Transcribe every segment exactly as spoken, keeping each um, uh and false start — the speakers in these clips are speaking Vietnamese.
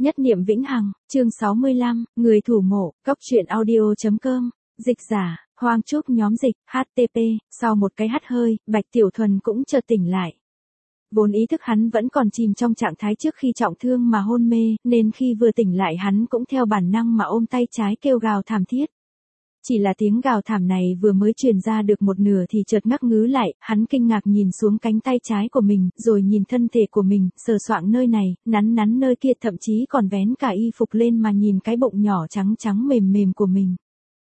Nhất niệm vĩnh hằng, chương sáu mươi lăm, người thủ mộ, góc truyện audio.com, dịch giả, Hoang Trúc nhóm dịch, hát tê pê, sau một cái hắt hơi, Bạch Tiểu Thuần cũng chợt tỉnh lại. Vốn ý thức hắn vẫn còn chìm trong trạng thái trước khi trọng thương mà hôn mê, nên khi vừa tỉnh lại hắn cũng theo bản năng mà ôm tay trái kêu gào thảm thiết. Chỉ là tiếng gào thảm này vừa mới truyền ra được một nửa thì chợt ngắc ngứ lại, hắn kinh ngạc nhìn xuống cánh tay trái của mình, rồi nhìn thân thể của mình, sờ soạng nơi này, nắn nắn nơi kia, thậm chí còn vén cả y phục lên mà nhìn cái bụng nhỏ trắng trắng mềm mềm của mình.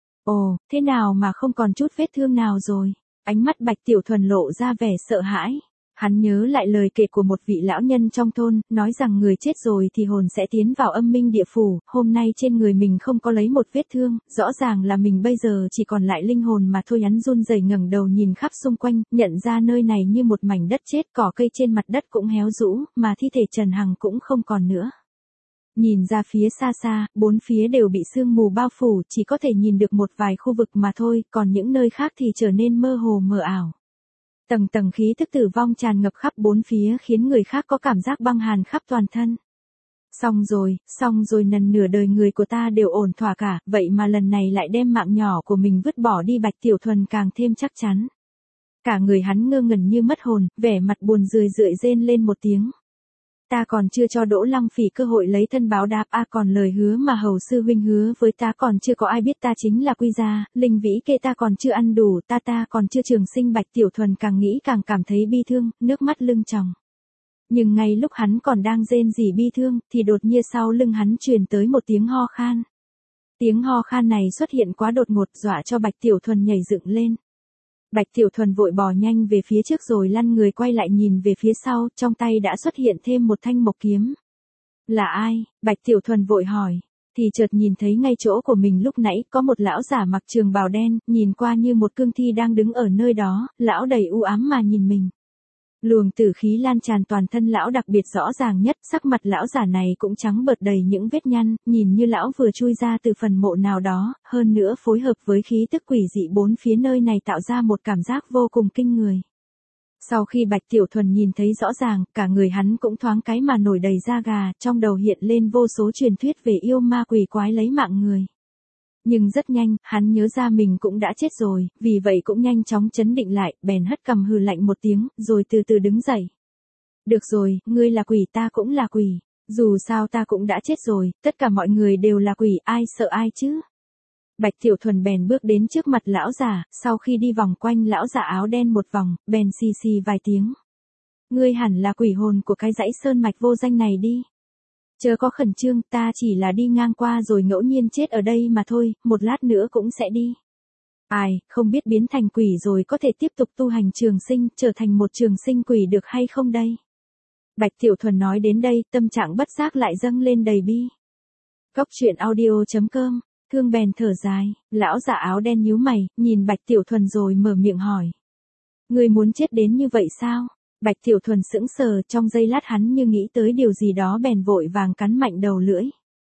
Ồ, thế nào mà không còn chút vết thương nào rồi? Ánh mắt Bạch Tiểu Thuần lộ ra vẻ sợ hãi. Hắn nhớ lại lời kể của một vị lão nhân trong thôn, nói rằng người chết rồi thì hồn sẽ tiến vào âm minh địa phủ, hôm nay trên người mình không có lấy một vết thương, rõ ràng là mình bây giờ chỉ còn lại linh hồn mà thôi. Hắn run rẩy ngẩng đầu nhìn khắp xung quanh, nhận ra nơi này như một mảnh đất chết, cỏ cây trên mặt đất cũng héo rũ, mà thi thể Trần Hằng cũng không còn nữa. Nhìn ra phía xa xa, bốn phía đều bị sương mù bao phủ, chỉ có thể nhìn được một vài khu vực mà thôi, còn những nơi khác thì trở nên mơ hồ mờ ảo. Tầng tầng khí tức tử vong tràn ngập khắp bốn phía khiến người khác có cảm giác băng hàn khắp toàn thân. Xong rồi, xong rồi, nần nửa đời người của ta đều ổn thỏa cả, vậy mà lần này lại đem mạng nhỏ của mình vứt bỏ đi. Bạch Tiểu Thuần càng thêm chắc chắn. Cả người hắn ngơ ngẩn như mất hồn, vẻ mặt buồn rười rượi rên lên một tiếng. Ta còn chưa cho Đỗ Lăng Phỉ cơ hội lấy thân báo đáp, a à, còn lời hứa mà hầu sư huynh hứa với ta còn chưa có ai biết, ta chính là Quy Gia, linh vĩ kê ta còn chưa ăn đủ, ta ta còn chưa trường sinh. Bạch Tiểu Thuần càng nghĩ càng cảm thấy bi thương, nước mắt lưng tròng. Nhưng ngay lúc hắn còn đang rên rỉ bi thương, thì đột nhiên sau lưng hắn truyền tới một tiếng ho khan. Tiếng ho khan này xuất hiện quá đột ngột, dọa cho Bạch Tiểu Thuần nhảy dựng lên. Bạch Tiểu Thuần vội bò nhanh về phía trước rồi lăn người quay lại nhìn về phía sau, trong tay đã xuất hiện thêm một thanh mộc kiếm. Là ai? Bạch Tiểu Thuần vội hỏi, thì chợt nhìn thấy ngay chỗ của mình lúc nãy có một lão giả mặc trường bào đen, nhìn qua như một cương thi đang đứng ở nơi đó, lão đầy u ám mà nhìn mình. Luồng tử khí lan tràn toàn thân lão đặc biệt rõ ràng nhất, sắc mặt lão giả này cũng trắng bợt đầy những vết nhăn, nhìn như lão vừa chui ra từ phần mộ nào đó, hơn nữa phối hợp với khí tức quỷ dị bốn phía nơi này tạo ra một cảm giác vô cùng kinh người. Sau khi Bạch Tiểu Thuần nhìn thấy rõ ràng, cả người hắn cũng thoáng cái mà nổi đầy da gà, trong đầu hiện lên vô số truyền thuyết về yêu ma quỷ quái lấy mạng người. Nhưng rất nhanh, hắn nhớ ra mình cũng đã chết rồi, vì vậy cũng nhanh chóng trấn định lại, bèn hất cằm hừ lạnh một tiếng, rồi từ từ đứng dậy. Được rồi, ngươi là quỷ, ta cũng là quỷ. Dù sao ta cũng đã chết rồi, tất cả mọi người đều là quỷ, ai sợ ai chứ? Bạch Tiểu Thuần bèn bước đến trước mặt lão giả, sau khi đi vòng quanh lão giả áo đen một vòng, bèn xì xì vài tiếng. Ngươi hẳn là quỷ hồn của cái dãy sơn mạch vô danh này đi. Chớ có khẩn trương, ta chỉ là đi ngang qua rồi ngẫu nhiên chết ở đây mà thôi, một lát nữa cũng sẽ đi. Ai, không biết biến thành quỷ rồi có thể tiếp tục tu hành trường sinh, trở thành một trường sinh quỷ được hay không đây? Bạch Tiểu Thuần nói đến đây, tâm trạng bất giác lại dâng lên đầy bi. Góc truyện audio.com, thương bèn thở dài, lão giả áo đen nhíu mày, nhìn Bạch Tiểu Thuần rồi mở miệng hỏi. Ngươi muốn chết đến như vậy sao? Bạch Tiểu Thuần sững sờ, trong giây lát hắn như nghĩ tới điều gì đó bèn vội vàng cắn mạnh đầu lưỡi.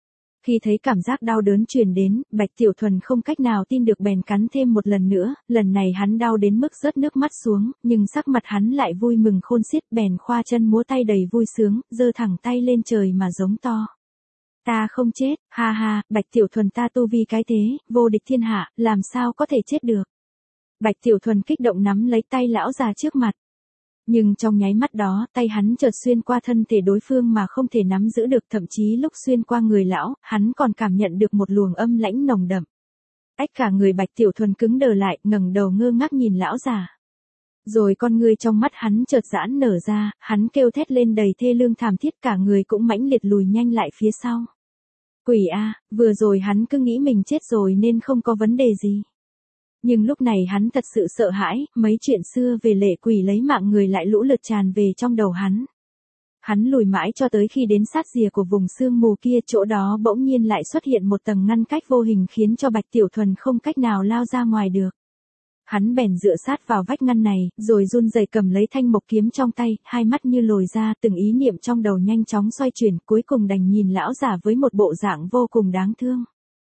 Khi thấy cảm giác đau đớn truyền đến, Bạch Tiểu Thuần không cách nào tin được bèn cắn thêm một lần nữa, lần này hắn đau đến mức rớt nước mắt xuống, nhưng sắc mặt hắn lại vui mừng khôn xiết, bèn khoa chân múa tay đầy vui sướng, giơ thẳng tay lên trời mà giống to. Ta không chết, ha ha, Bạch Tiểu Thuần ta tu vi cái thế, vô địch thiên hạ, làm sao có thể chết được. Bạch Tiểu Thuần kích động nắm lấy tay lão già trước mặt. Nhưng trong nháy mắt đó, tay hắn chợt xuyên qua thân thể đối phương mà không thể nắm giữ được, thậm chí lúc xuyên qua người lão, hắn còn cảm nhận được một luồng âm lãnh nồng đậm. Ách, cả người Bạch Tiểu Thuần cứng đờ lại, ngẩng đầu ngơ ngác nhìn lão già. Rồi con ngươi trong mắt hắn chợt giãn nở ra, hắn kêu thét lên đầy thê lương thảm thiết, cả người cũng mãnh liệt lùi nhanh lại phía sau. Quỷ a, vừa rồi hắn cứ nghĩ mình chết rồi nên không có vấn đề gì. Nhưng lúc này hắn thật sự sợ hãi, mấy chuyện xưa về lệ quỷ lấy mạng người lại lũ lượt tràn về trong đầu hắn. Hắn lùi mãi cho tới khi đến sát rìa của vùng sương mù kia, chỗ đó bỗng nhiên lại xuất hiện một tầng ngăn cách vô hình khiến cho Bạch Tiểu Thuần không cách nào lao ra ngoài được. Hắn bèn dựa sát vào vách ngăn này, rồi run rẩy cầm lấy thanh mộc kiếm trong tay, hai mắt như lồi ra, từng ý niệm trong đầu nhanh chóng xoay chuyển, cuối cùng đành nhìn lão giả với một bộ dạng vô cùng đáng thương.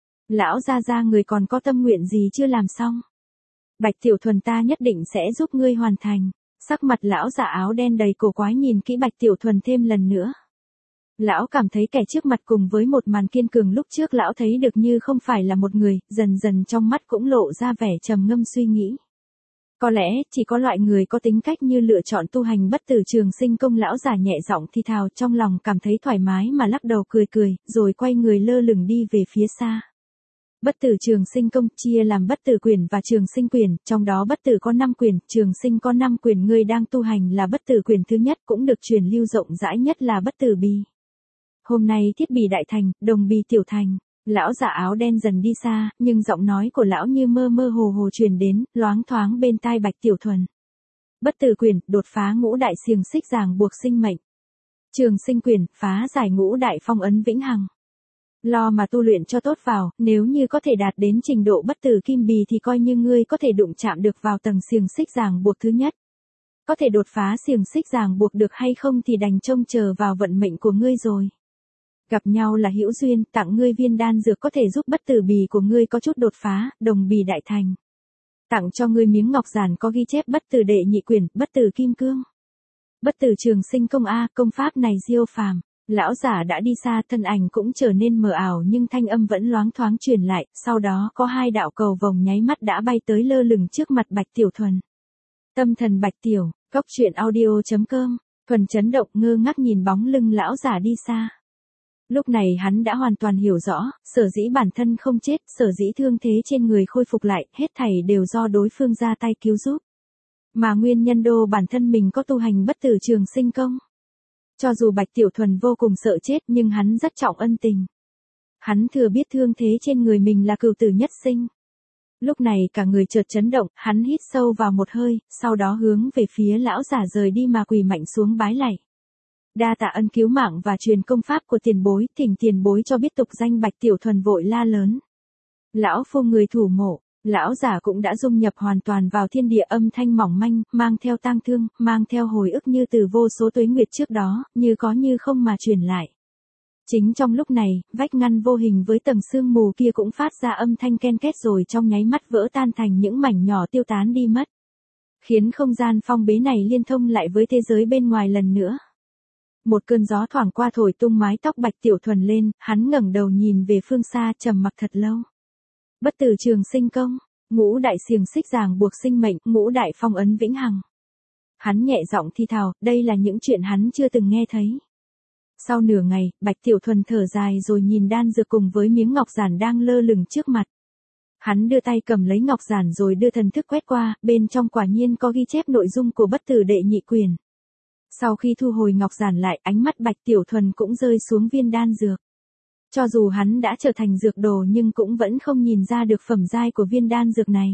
Lão gia gia, người còn có tâm nguyện gì chưa làm xong? Bạch Tiểu Thuần ta nhất định sẽ giúp ngươi hoàn thành. Sắc mặt lão giả áo đen đầy cổ quái nhìn kỹ Bạch Tiểu Thuần thêm lần nữa. Lão cảm thấy kẻ trước mặt cùng với một màn kiên cường lúc trước lão thấy được như không phải là một người, dần dần trong mắt cũng lộ ra vẻ trầm ngâm suy nghĩ. Có lẽ, chỉ có loại người có tính cách như lựa chọn tu hành bất tử trường sinh công. Lão giả nhẹ giọng thì thào, trong lòng cảm thấy thoải mái mà lắc đầu cười cười, rồi quay người lơ lửng đi về phía xa. Bất tử trường sinh công chia làm bất tử quyền và trường sinh quyền, trong đó bất tử có năm quyền, trường sinh có năm quyền. Người đang tu hành là bất tử quyền thứ nhất, cũng được truyền lưu rộng rãi nhất là bất tử bì. Hôm nay thiết bì đại thành, đồng bì tiểu thành. Lão giả áo đen dần đi xa, nhưng giọng nói của lão như mơ mơ hồ hồ truyền đến, loáng thoáng bên tai Bạch Tiểu Thuần. Bất tử quyền, đột phá ngũ đại xiềng xích ràng buộc sinh mệnh. Trường sinh quyền, phá giải ngũ đại phong ấn vĩnh hằng. Lo mà tu luyện cho tốt vào, nếu như có thể đạt đến trình độ bất tử kim bì thì coi như ngươi có thể đụng chạm được vào tầng xiềng xích ràng buộc thứ nhất. Có thể đột phá xiềng xích ràng buộc được hay không thì đành trông chờ vào vận mệnh của ngươi rồi. Gặp nhau là hữu duyên, tặng ngươi viên đan dược có thể giúp bất tử bì của ngươi có chút đột phá, đồng bì đại thành. Tặng cho ngươi miếng ngọc giản có ghi chép bất tử đệ nhị quyền, bất tử kim cương. Bất tử trường sinh công a, công pháp này diêu phàm. Lão giả đã đi xa, thân ảnh cũng trở nên mờ ảo nhưng thanh âm vẫn loáng thoáng truyền lại, sau đó có hai đạo cầu vồng nháy mắt đã bay tới lơ lửng trước mặt Bạch Tiểu Thuần. Tâm thần Bạch Tiểu, cốc truyện audio chấm com, Thuần chấn động ngơ ngác nhìn bóng lưng lão giả đi xa. Lúc này hắn đã hoàn toàn hiểu rõ, sở dĩ bản thân không chết, sở dĩ thương thế trên người khôi phục lại, hết thảy đều do đối phương ra tay cứu giúp. Mà nguyên nhân đô bản thân mình có tu hành bất tử trường sinh công. Cho dù Bạch Tiểu Thuần vô cùng sợ chết nhưng hắn rất trọng ân tình. Hắn thừa biết thương thế trên người mình là cửu tử nhất sinh. Lúc này cả người chợt chấn động, hắn hít sâu vào một hơi, sau đó hướng về phía lão giả rời đi mà quỳ mạnh xuống bái lạy. Đa tạ ân cứu mạng và truyền công pháp của tiền bối, thỉnh tiền bối cho biết tục danh. Bạch Tiểu Thuần vội la lớn. Lão phu người thủ mộ, lão giả cũng đã dung nhập hoàn toàn vào thiên địa, âm thanh mỏng manh, mang theo tang thương, mang theo hồi ức như từ vô số tuế nguyệt trước đó, như có như không mà truyền lại. Chính trong lúc này, vách ngăn vô hình với tầng sương mù kia cũng phát ra âm thanh ken két rồi trong nháy mắt vỡ tan thành những mảnh nhỏ tiêu tán đi mất. Khiến không gian phong bế này liên thông lại với thế giới bên ngoài lần nữa. Một cơn gió thoảng qua thổi tung mái tóc Bạch Tiểu Thuần lên, hắn ngẩng đầu nhìn về phương xa trầm mặc thật lâu. Bất tử trường sinh công, ngũ đại xiềng xích ràng buộc sinh mệnh, ngũ đại phong ấn vĩnh hằng. Hắn nhẹ giọng thi thào, đây là những chuyện hắn chưa từng nghe thấy. Sau nửa ngày, Bạch Tiểu Thuần thở dài rồi nhìn đan dược cùng với miếng ngọc giản đang lơ lửng trước mặt. Hắn đưa tay cầm lấy ngọc giản rồi đưa thần thức quét qua, bên trong quả nhiên có ghi chép nội dung của bất tử đệ nhị quyền. Sau khi thu hồi ngọc giản lại, ánh mắt Bạch Tiểu Thuần cũng rơi xuống viên đan dược. Cho dù hắn đã trở thành dược đồ nhưng cũng vẫn không nhìn ra được phẩm giai của viên đan dược này.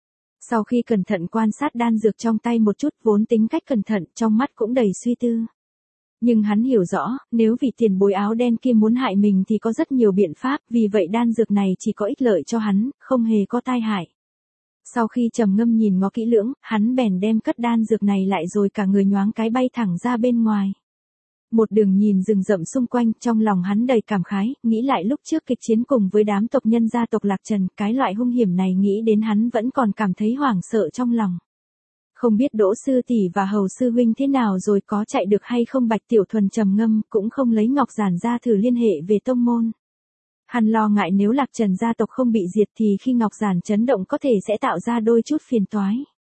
Sau khi cẩn thận quan sát đan dược trong tay một chút, vốn tính cách cẩn thận, trong mắt cũng đầy suy tư. Nhưng hắn hiểu rõ, nếu vị tiền bối áo đen kia muốn hại mình thì có rất nhiều biện pháp, vì vậy đan dược này chỉ có ích lợi cho hắn, không hề có tai hại. Sau khi trầm ngâm nhìn ngó kỹ lưỡng, hắn bèn đem cất đan dược này lại rồi cả người nhoáng cái bay thẳng ra bên ngoài. Một đường nhìn rừng rậm xung quanh, trong lòng hắn đầy cảm khái, nghĩ lại lúc trước kịch chiến cùng với đám tộc nhân gia tộc Lạc Trần, cái loại hung hiểm này nghĩ đến hắn vẫn còn cảm thấy hoảng sợ trong lòng. Không biết Đỗ sư tỷ và Hầu sư huynh thế nào rồi, có chạy được hay không? Bạch Tiểu Thuần trầm ngâm, cũng không lấy ngọc giản ra thử liên hệ về tông môn. Hắn lo ngại nếu Lạc Trần gia tộc không bị diệt thì khi ngọc giản chấn động có thể sẽ tạo ra đôi chút phiền toái.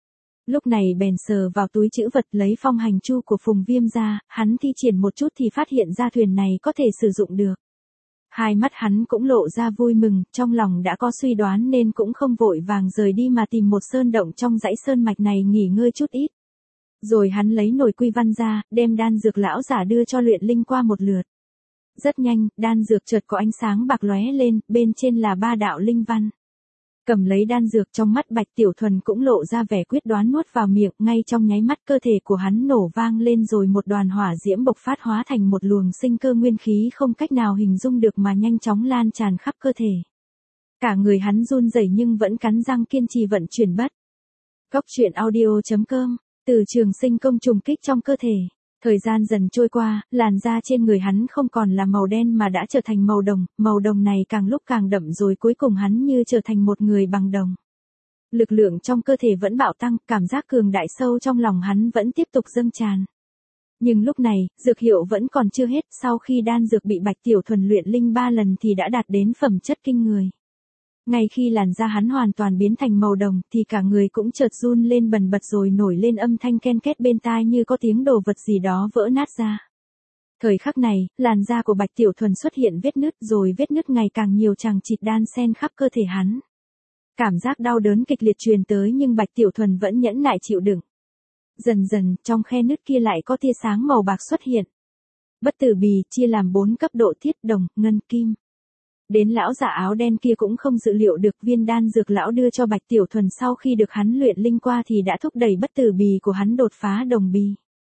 Lúc này bèn sờ vào túi trữ vật lấy phong hành chu của Phùng Viêm ra, hắn thi triển một chút thì phát hiện ra thuyền này có thể sử dụng được. Hai mắt hắn cũng lộ ra vui mừng, trong lòng đã có suy đoán nên cũng không vội vàng rời đi mà tìm một sơn động trong dãy sơn mạch này nghỉ ngơi chút ít. Rồi hắn lấy nồi quy văn ra, đem đan dược lão giả đưa cho Luyện Linh qua một lượt. Rất nhanh, đan dược chợt có ánh sáng bạc lóe lên, bên trên là ba đạo linh văn. Cầm lấy đan dược, trong mắt Bạch Tiểu Thuần cũng lộ ra vẻ quyết đoán nuốt vào miệng, ngay trong nháy mắt cơ thể của hắn nổ vang lên rồi một đoàn hỏa diễm bộc phát hóa thành một luồng sinh cơ nguyên khí không cách nào hình dung được mà nhanh chóng lan tràn khắp cơ thể. Cả người hắn run rẩy nhưng vẫn cắn răng kiên trì vận chuyển bất. Cốc truyện audio chấm com, từ trường sinh công trùng kích trong cơ thể. Thời gian dần trôi qua, làn da trên người hắn không còn là màu đen mà đã trở thành màu đồng, màu đồng này càng lúc càng đậm rồi cuối cùng hắn như trở thành một người bằng đồng. Lực lượng trong cơ thể vẫn bạo tăng, cảm giác cường đại sâu trong lòng hắn vẫn tiếp tục dâng tràn. Nhưng lúc này, dược hiệu vẫn còn chưa hết, sau khi đan dược bị Bạch Tiểu Thuần luyện linh ba lần thì đã đạt đến phẩm chất kinh người. Ngay khi làn da hắn hoàn toàn biến thành màu đồng thì cả người cũng chợt run lên bần bật rồi nổi lên âm thanh ken két bên tai như có tiếng đồ vật gì đó vỡ nát ra. Thời khắc này, làn da của Bạch Tiểu Thuần xuất hiện vết nứt rồi vết nứt ngày càng nhiều chằng chịt đan xen khắp cơ thể hắn. Cảm giác đau đớn kịch liệt truyền tới nhưng Bạch Tiểu Thuần vẫn nhẫn nại chịu đựng. Dần dần, trong khe nứt kia lại có tia sáng màu bạc xuất hiện. Bất tử bì chia làm bốn cấp độ thiết, đồng, ngân, kim. Đến lão giả áo đen kia cũng không dự liệu được viên đan dược lão đưa cho Bạch Tiểu Thuần sau khi được hắn luyện linh qua thì đã thúc đẩy bất tử bì của hắn đột phá đồng bì.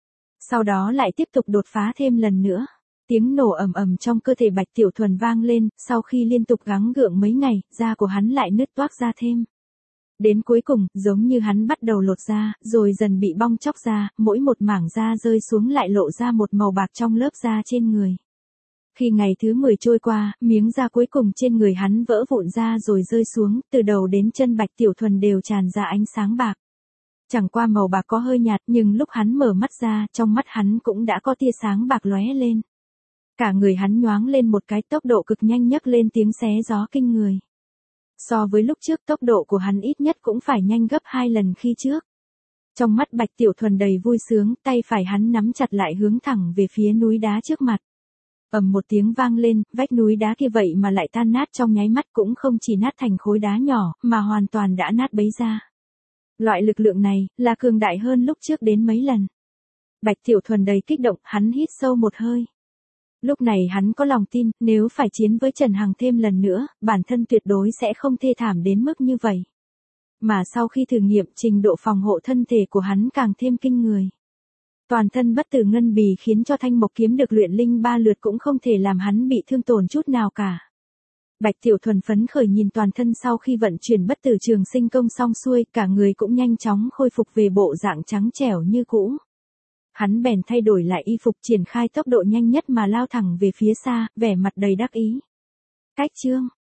Sau đó lại tiếp tục đột phá thêm lần nữa. Tiếng nổ ầm ầm trong cơ thể Bạch Tiểu Thuần vang lên, sau khi liên tục gắng gượng mấy ngày, da của hắn lại nứt toác ra thêm. Đến cuối cùng, giống như hắn bắt đầu lột da, rồi dần bị bong chóc ra, mỗi một mảng da rơi xuống lại lộ ra một màu bạc trong lớp da trên người. Khi ngày thứ mười trôi qua, miếng da cuối cùng trên người hắn vỡ vụn ra rồi rơi xuống, từ đầu đến chân Bạch Tiểu Thuần đều tràn ra ánh sáng bạc. Chẳng qua màu bạc có hơi nhạt nhưng lúc hắn mở mắt ra, trong mắt hắn cũng đã có tia sáng bạc lóe lên. Cả người hắn nhoáng lên một cái, tốc độ cực nhanh nhấc lên tiếng xé gió kinh người. So với lúc trước tốc độ của hắn ít nhất cũng phải nhanh gấp hai lần khi trước. Trong mắt Bạch Tiểu Thuần đầy vui sướng, tay phải hắn nắm chặt lại hướng thẳng về phía núi đá trước mặt. Ầm một tiếng vang lên, vách núi đá kia vậy mà lại tan nát trong nháy mắt, cũng không chỉ nát thành khối đá nhỏ, mà hoàn toàn đã nát bấy ra. Loại lực lượng này, là cường đại hơn lúc trước đến mấy lần. Bạch Tiểu Thuần đầy kích động, hắn hít sâu một hơi. Lúc này hắn có lòng tin, nếu phải chiến với Trần Hằng thêm lần nữa, bản thân tuyệt đối sẽ không thê thảm đến mức như vậy. Mà sau khi thử nghiệm, trình độ phòng hộ thân thể của hắn càng thêm kinh người. Toàn thân bất tử ngân bì khiến cho thanh mộc kiếm được luyện linh ba lượt cũng không thể làm hắn bị thương tổn chút nào cả. Bạch Tiểu Thuần phấn khởi nhìn toàn thân sau khi vận chuyển bất tử trường sinh công xong xuôi, cả người cũng nhanh chóng khôi phục về bộ dạng trắng trẻo như cũ. Hắn bèn thay đổi lại y phục, triển khai tốc độ nhanh nhất mà lao thẳng về phía xa, vẻ mặt đầy đắc ý. Cách chương